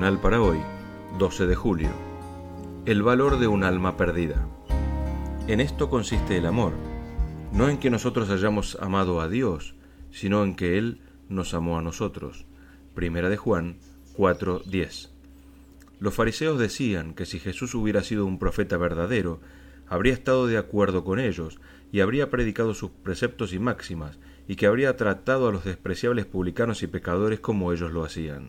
devocional para hoy, 12 de julio. El valor de un alma perdida. En esto consiste el amor, no en que nosotros hayamos amado a Dios, sino en que Él nos amó a nosotros. Primera de Juan 4:10. Los fariseos decían que si Jesús hubiera sido un profeta verdadero, habría estado de acuerdo con ellos y habría predicado sus preceptos y máximas, y que habría tratado a los despreciables publicanos y pecadores como ellos lo hacían.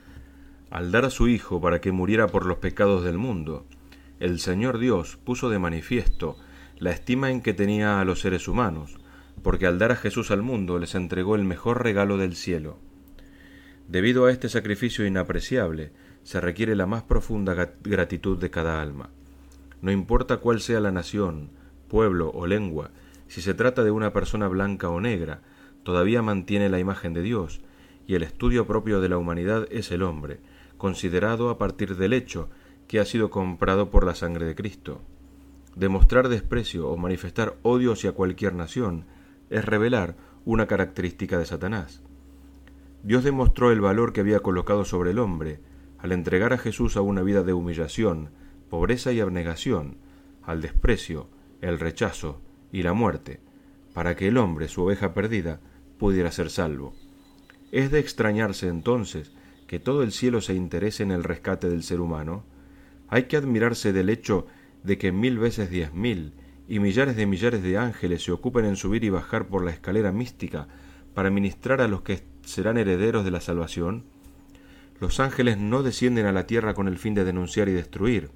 Al dar a su Hijo para que muriera por los pecados del mundo, el Señor Dios puso de manifiesto la estima en que tenía a los seres humanos, porque al dar a Jesús al mundo les entregó el mejor regalo del cielo. Debido a este sacrificio inapreciable, se requiere la más profunda gratitud de cada alma. No importa cuál sea la nación, pueblo o lengua, si se trata de una persona blanca o negra, todavía mantiene la imagen de Dios, y el estudio propio de la humanidad es el hombre, considerado a partir del hecho que ha sido comprado por la sangre de Cristo. Demostrar desprecio o manifestar odio hacia cualquier nación es revelar una característica de Satanás. Dios demostró el valor que había colocado sobre el hombre al entregar a Jesús a una vida de humillación, pobreza y abnegación, al desprecio, el rechazo y la muerte, para que el hombre, su oveja perdida, pudiera ser salvo. Es de extrañarse entonces que todo el cielo se interese en el rescate del ser humano. Hay que admirarse del hecho de que 1000 veces 10.000 y millares de ángeles se ocupen en subir y bajar por la escalera mística para ministrar a los que serán herederos de la salvación. Los ángeles no descienden a la tierra con el fin de denunciar y destruir,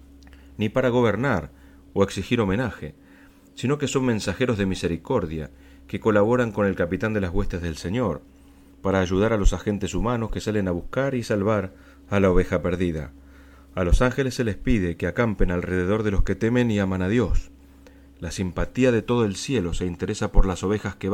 ni para gobernar o exigir homenaje, sino que son mensajeros de misericordia que colaboran con el capitán de las huestes del Señor, para ayudar a los agentes humanos que salen a buscar y salvar a la oveja perdida. A los ángeles se les pide que acampen alrededor de los que temen y aman a Dios. La simpatía de todo el cielo se interesa por las ovejas que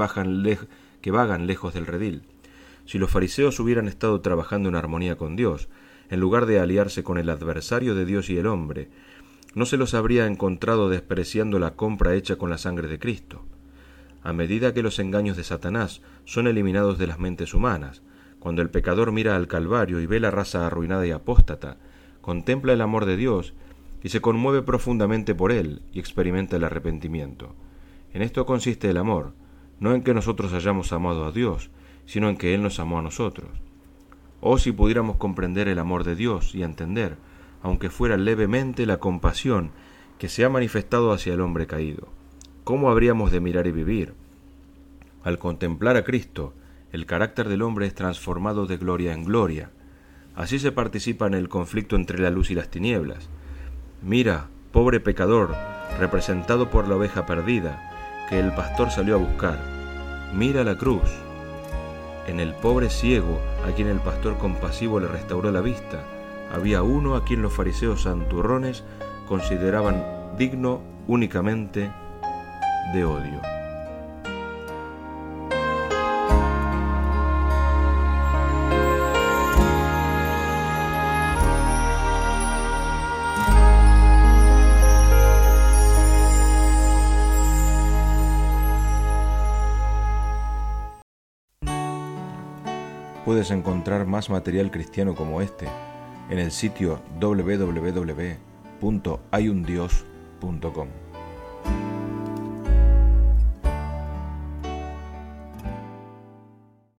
vagan lejos del redil. Si los fariseos hubieran estado trabajando en armonía con Dios, en lugar de aliarse con el adversario de Dios y el hombre, no se los habría encontrado despreciando la compra hecha con la sangre de Cristo. A medida que los engaños de Satanás son eliminados de las mentes humanas, cuando el pecador mira al Calvario y ve la raza arruinada y apóstata, contempla el amor de Dios y se conmueve profundamente por él y experimenta el arrepentimiento. En esto consiste el amor, no en que nosotros hayamos amado a Dios, sino en que Él nos amó a nosotros. Oh, si pudiéramos comprender el amor de Dios y entender, aunque fuera levemente, la compasión que se ha manifestado hacia el hombre caído. ¿Cómo habríamos de mirar y vivir? Al contemplar a Cristo, el carácter del hombre es transformado de gloria en gloria. Así se participa en el conflicto entre la luz y las tinieblas. Mira, pobre pecador, representado por la oveja perdida, que el pastor salió a buscar. Mira la cruz. En el pobre ciego, a quien el pastor compasivo le restauró la vista, había uno a quien los fariseos santurrones consideraban digno únicamente de odio. Puedes encontrar más material cristiano como este en el sitio www.hayundios.com.